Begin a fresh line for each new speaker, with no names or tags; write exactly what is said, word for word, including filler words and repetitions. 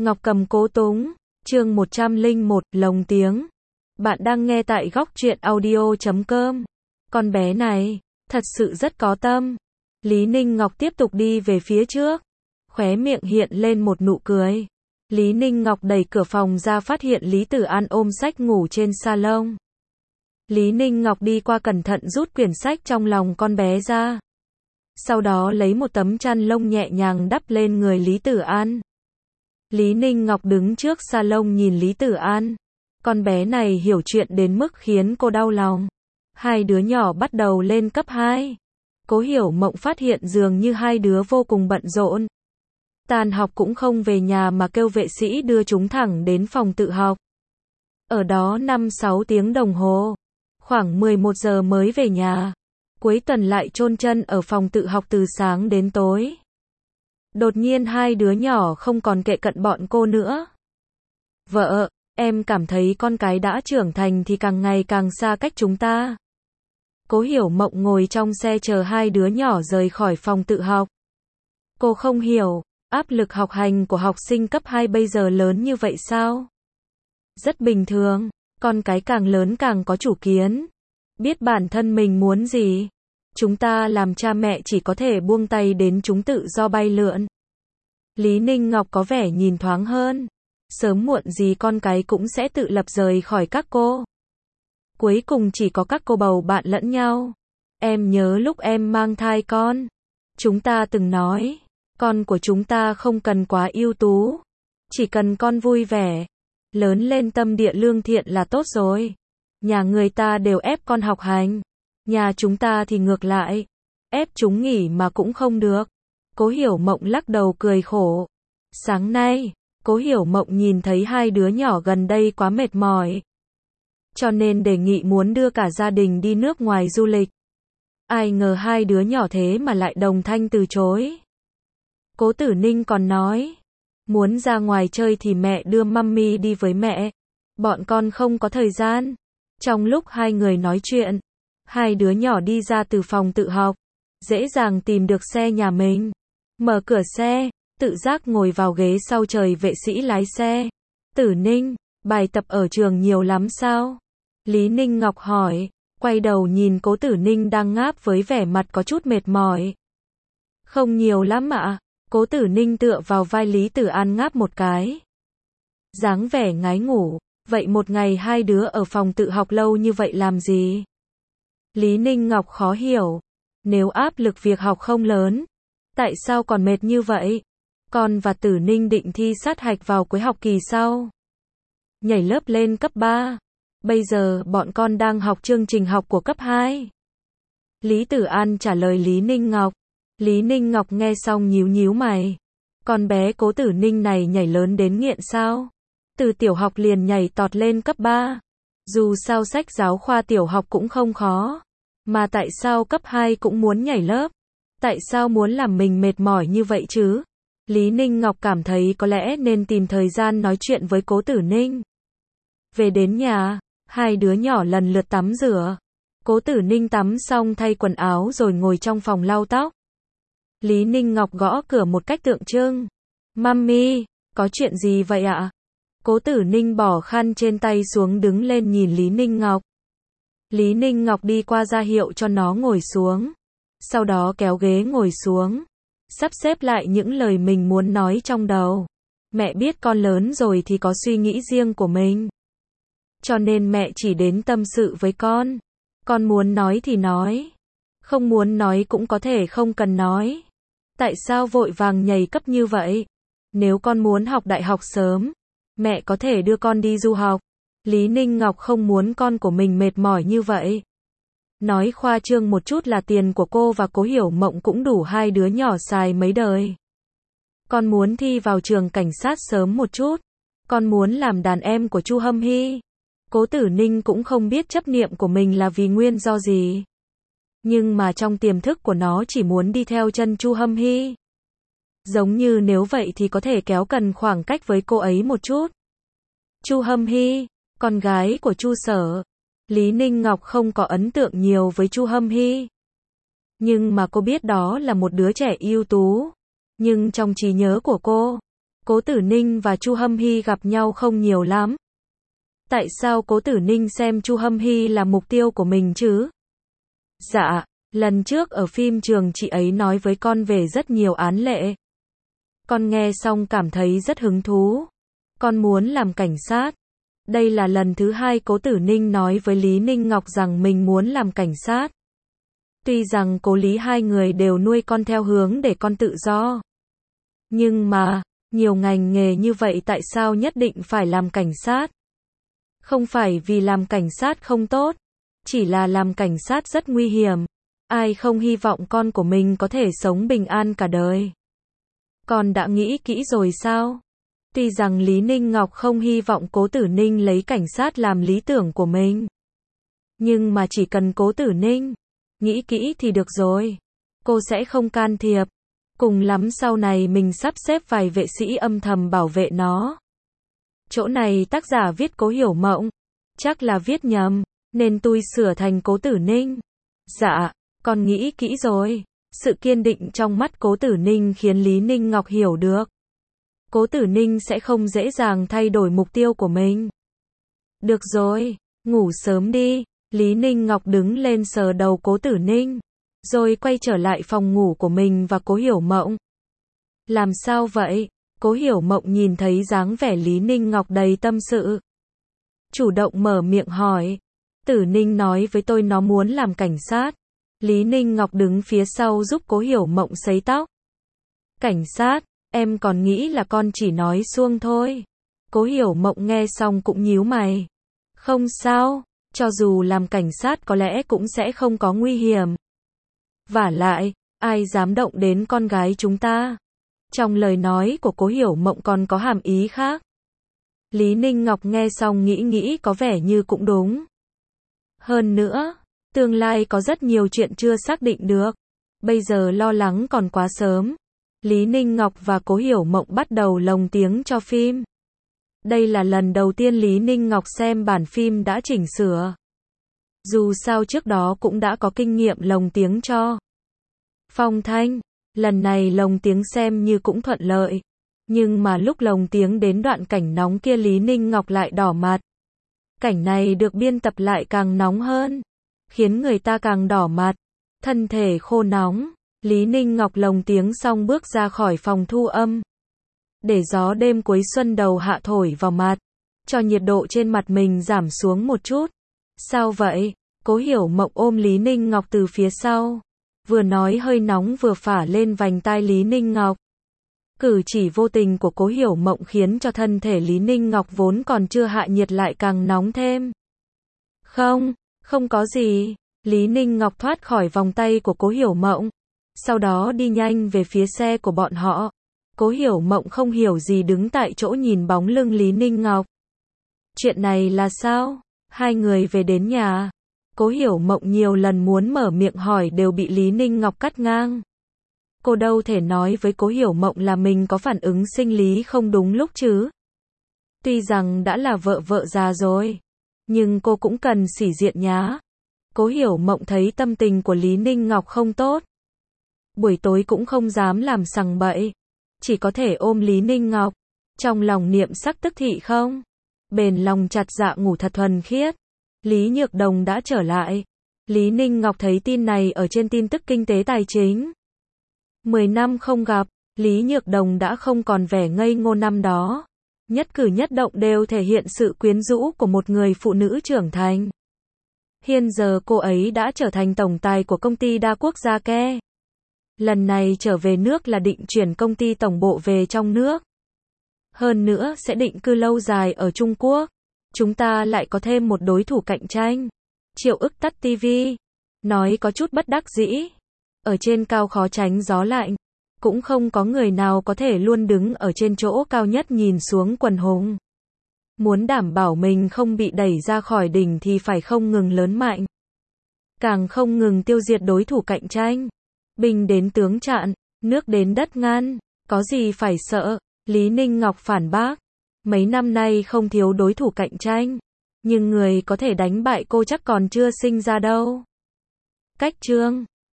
Ngọc Cầm Cố Túng, chương một trăm lẻ một, lồng tiếng. Bạn đang nghe tại góc truyện audio chấm com. Con bé này, thật sự rất có tâm. Lý Ninh Ngọc tiếp tục đi về phía trước. Khóe miệng hiện lên một nụ cười. Lý Ninh Ngọc đẩy cửa phòng ra phát hiện Lý Tử An ôm sách ngủ trên salon. Lý Ninh Ngọc đi qua cẩn thận rút quyển sách trong lòng con bé ra. Sau đó lấy một tấm chăn lông nhẹ nhàng đắp lên người Lý Tử An. Lý Ninh Ngọc đứng trước salon nhìn Lý Tử An. Con bé này hiểu chuyện đến mức khiến cô đau lòng. Hai đứa nhỏ bắt đầu lên cấp hai. Cố Hiểu Mộng phát hiện dường như hai đứa vô cùng bận rộn. Tan học cũng không về nhà mà kêu vệ sĩ đưa chúng thẳng đến phòng tự học. Ở đó năm sáu tiếng đồng hồ. Khoảng mười một giờ mới về nhà. Cuối tuần lại chôn chân ở phòng tự học từ sáng đến tối. Đột nhiên hai đứa nhỏ không còn kệ cận bọn cô nữa. Vợ, em cảm thấy con cái đã trưởng thành thì càng ngày càng xa cách chúng ta. Cố Hiểu Mộng ngồi trong xe chờ hai đứa nhỏ rời khỏi phòng tự học. Cô không hiểu, áp lực học hành của học sinh cấp hai bây giờ lớn như vậy sao? Rất bình thường, con cái càng lớn càng có chủ kiến. Biết bản thân mình muốn gì. Chúng ta làm cha mẹ chỉ có thể buông tay đến chúng tự do bay lượn. Lý Ninh Ngọc có vẻ nhìn thoáng hơn. Sớm muộn gì con cái cũng sẽ tự lập rời khỏi các cô. Cuối cùng chỉ có các cô bầu bạn lẫn nhau. Em nhớ lúc em mang thai con. Chúng ta từng nói, con của chúng ta không cần quá ưu tú. Chỉ cần con vui vẻ. Lớn lên tâm địa lương thiện là tốt rồi. Nhà người ta đều ép con học hành. Nhà chúng ta thì ngược lại. Ép chúng nghỉ mà cũng không được. Cố Hiểu Mộng lắc đầu cười khổ. Sáng nay, Cố Hiểu Mộng nhìn thấy hai đứa nhỏ gần đây quá mệt mỏi. Cho nên đề nghị muốn đưa cả gia đình đi nước ngoài du lịch. Ai ngờ hai đứa nhỏ thế mà lại đồng thanh từ chối. Cố Tử Ninh còn nói. Muốn ra ngoài chơi thì mẹ đưa mummy đi với mẹ. Bọn con không có thời gian. Trong lúc hai người nói chuyện, hai đứa nhỏ đi ra từ phòng tự học. Dễ dàng tìm được xe nhà mình. Mở cửa xe, tự giác ngồi vào ghế sau trời vệ sĩ lái xe. Tử Ninh, bài tập ở trường nhiều lắm sao? Lý Ninh Ngọc hỏi, quay đầu nhìn Cố Tử Ninh đang ngáp với vẻ mặt có chút mệt mỏi. Không nhiều lắm ạ. Cố Tử Ninh tựa vào vai Lý Tử An ngáp một cái. Dáng vẻ ngái ngủ, vậy một ngày hai đứa ở phòng tự học lâu như vậy làm gì? Lý Ninh Ngọc khó hiểu, nếu áp lực việc học không lớn, tại sao còn mệt như vậy? Con và Tử Ninh định thi sát hạch vào cuối học kỳ sau. Nhảy lớp lên cấp ba. Bây giờ bọn con đang học chương trình học của cấp hai. Lý Tử An trả lời Lý Ninh Ngọc. Lý Ninh Ngọc nghe xong nhíu nhíu mày. Con bé Cố Tử Ninh này nhảy lớn đến nghiện sao? Từ tiểu học liền nhảy tọt lên cấp ba. Dù sao sách giáo khoa tiểu học cũng không khó. Mà tại sao cấp hai cũng muốn nhảy lớp? Tại sao muốn làm mình mệt mỏi như vậy chứ? Lý Ninh Ngọc cảm thấy có lẽ nên tìm thời gian nói chuyện với Cố Tử Ninh. Về đến nhà, hai đứa nhỏ lần lượt tắm rửa. Cố Tử Ninh tắm xong thay quần áo rồi ngồi trong phòng lau tóc. Lý Ninh Ngọc gõ cửa một cách tượng trưng. Mummy, có chuyện gì vậy ạ? Cố Tử Ninh bỏ khăn trên tay xuống đứng lên nhìn Lý Ninh Ngọc. Lý Ninh Ngọc đi qua ra hiệu cho nó ngồi xuống. Sau đó kéo ghế ngồi xuống. Sắp xếp lại những lời mình muốn nói trong đầu. Mẹ biết con lớn rồi thì có suy nghĩ riêng của mình. Cho nên mẹ chỉ đến tâm sự với con. Con muốn nói thì nói. Không muốn nói cũng có thể không cần nói. Tại sao vội vàng nhảy cấp như vậy? Nếu con muốn học đại học sớm, mẹ có thể đưa con đi du học. Lý Ninh Ngọc không muốn con của mình mệt mỏi như vậy. Nói khoa trương một chút là tiền của cô và Cố Hiểu Mộng cũng đủ hai đứa nhỏ xài mấy đời. Con muốn thi vào trường cảnh sát sớm một chút. Con muốn làm đàn em của Chu Hâm Hy. Cố Tử Ninh cũng không biết chấp niệm của mình là vì nguyên do gì. Nhưng mà trong tiềm thức của nó chỉ muốn đi theo chân Chu Hâm Hy. Giống như nếu vậy thì có thể kéo gần khoảng cách với cô ấy một chút. Chu Hâm Hy, con gái của Chu Sở. Lý Ninh Ngọc không có ấn tượng nhiều với Chu Hâm Hy. Nhưng mà cô biết đó là một đứa trẻ ưu tú. Nhưng trong trí nhớ của cô, Cố Tử Ninh và Chu Hâm Hy gặp nhau không nhiều lắm. Tại sao Cố Tử Ninh xem Chu Hâm Hy là mục tiêu của mình chứ? Dạ, lần trước ở phim trường chị ấy nói với con về rất nhiều án lệ. Con nghe xong cảm thấy rất hứng thú. Con muốn làm cảnh sát. Đây là lần thứ hai Cố Tử Ninh nói với Lý Ninh Ngọc rằng mình muốn làm cảnh sát. Tuy rằng Cố Lý hai người đều nuôi con theo hướng để con tự do. Nhưng mà, nhiều ngành nghề như vậy tại sao nhất định phải làm cảnh sát? Không phải vì làm cảnh sát không tốt, chỉ là làm cảnh sát rất nguy hiểm. Ai không hy vọng con của mình có thể sống bình an cả đời? Con đã nghĩ kỹ rồi sao? Tuy rằng Lý Ninh Ngọc không hy vọng Cố Tử Ninh lấy cảnh sát làm lý tưởng của mình. Nhưng mà chỉ cần Cố Tử Ninh nghĩ kỹ thì được rồi. Cô sẽ không can thiệp. Cùng lắm sau này mình sắp xếp vài vệ sĩ âm thầm bảo vệ nó. Chỗ này tác giả viết Cố Hiểu Mộng. Chắc là viết nhầm, nên tôi sửa thành Cố Tử Ninh. Dạ, con nghĩ kỹ rồi. Sự kiên định trong mắt Cố Tử Ninh khiến Lý Ninh Ngọc hiểu được. Cố Tử Ninh sẽ không dễ dàng thay đổi mục tiêu của mình. Được rồi, ngủ sớm đi. Lý Ninh Ngọc đứng lên sờ đầu Cố Tử Ninh, rồi quay trở lại phòng ngủ của mình và Cố Hiểu Mộng. Làm sao vậy? Cố Hiểu Mộng nhìn thấy dáng vẻ Lý Ninh Ngọc đầy tâm sự. Chủ động mở miệng hỏi. Tử Ninh nói với tôi nó muốn làm cảnh sát. Lý Ninh Ngọc đứng phía sau giúp Cố Hiểu Mộng sấy tóc. Cảnh sát, em còn nghĩ là con chỉ nói suông thôi. Cố Hiểu Mộng nghe xong cũng nhíu mày. Không sao, cho dù làm cảnh sát có lẽ cũng sẽ không có nguy hiểm. Vả lại, ai dám động đến con gái chúng ta? Trong lời nói của Cố Hiểu Mộng còn có hàm ý khác. Lý Ninh Ngọc nghe xong nghĩ nghĩ có vẻ như cũng đúng. Hơn nữa, tương lai có rất nhiều chuyện chưa xác định được. Bây giờ lo lắng còn quá sớm. Lý Ninh Ngọc và Cố Hiểu Mộng bắt đầu lồng tiếng cho phim. Đây là lần đầu tiên Lý Ninh Ngọc xem bản phim đã chỉnh sửa. Dù sao trước đó cũng đã có kinh nghiệm lồng tiếng cho phong thanh. Lần này lồng tiếng xem như cũng thuận lợi. Nhưng mà lúc lồng tiếng đến đoạn cảnh nóng kia Lý Ninh Ngọc lại đỏ mặt. Cảnh này được biên tập lại càng nóng hơn, khiến người ta càng đỏ mặt, thân thể khô nóng. Lý Ninh Ngọc lồng tiếng xong bước ra khỏi phòng thu âm. Để gió đêm cuối xuân đầu hạ thổi vào mặt, cho nhiệt độ trên mặt mình giảm xuống một chút. Sao vậy? Cố Hiểu Mộng ôm Lý Ninh Ngọc từ phía sau. Vừa nói hơi nóng vừa phả lên vành tai Lý Ninh Ngọc. Cử chỉ vô tình của Cố Hiểu Mộng khiến cho thân thể Lý Ninh Ngọc vốn còn chưa hạ nhiệt lại càng nóng thêm. Không, không có gì. Lý Ninh Ngọc thoát khỏi vòng tay của Cố Hiểu Mộng. Sau đó đi nhanh về phía xe của bọn họ. Cố Hiểu Mộng không hiểu gì đứng tại chỗ nhìn bóng lưng Lý Ninh Ngọc. Chuyện này là sao? Hai người về đến nhà. Cố Hiểu Mộng nhiều lần muốn mở miệng hỏi đều bị Lý Ninh Ngọc cắt ngang. Cô đâu thể nói với Cố Hiểu Mộng là mình có phản ứng sinh lý không đúng lúc chứ. Tuy rằng đã là vợ vợ già rồi, nhưng cô cũng cần sĩ diện nhá. Cố Hiểu Mộng thấy tâm tình của Lý Ninh Ngọc không tốt. Buổi tối cũng không dám làm sằng bậy. Chỉ có thể ôm Lý Ninh Ngọc. Trong lòng niệm sắc tức thị không. Bền lòng chặt dạ ngủ thật thuần khiết. Lý Nhược Đồng đã trở lại. Lý Ninh Ngọc thấy tin này ở trên tin tức kinh tế tài chính. Mười năm không gặp, Lý Nhược Đồng đã không còn vẻ ngây ngô năm đó. Nhất cử nhất động đều thể hiện sự quyến rũ của một người phụ nữ trưởng thành. Hiện giờ cô ấy đã trở thành tổng tài của công ty đa quốc gia Ke. Lần này trở về nước là định chuyển công ty tổng bộ về trong nước. Hơn nữa sẽ định cư lâu dài ở Trung Quốc. Chúng ta lại có thêm một đối thủ cạnh tranh. Triệu Ức tắt tivi. Nói có chút bất đắc dĩ. Ở trên cao khó tránh gió lạnh. Cũng không có người nào có thể luôn đứng ở trên chỗ cao nhất nhìn xuống quần hùng. Muốn đảm bảo mình không bị đẩy ra khỏi đỉnh thì phải không ngừng lớn mạnh. Càng không ngừng tiêu diệt đối thủ cạnh tranh. Binh đến tướng chặn, nước đến đất ngăn. Có gì phải sợ? Lý Ninh Ngọc phản bác. Mấy năm nay không thiếu đối thủ cạnh tranh. Nhưng người có thể đánh bại cô chắc còn chưa sinh ra đâu. Cách chương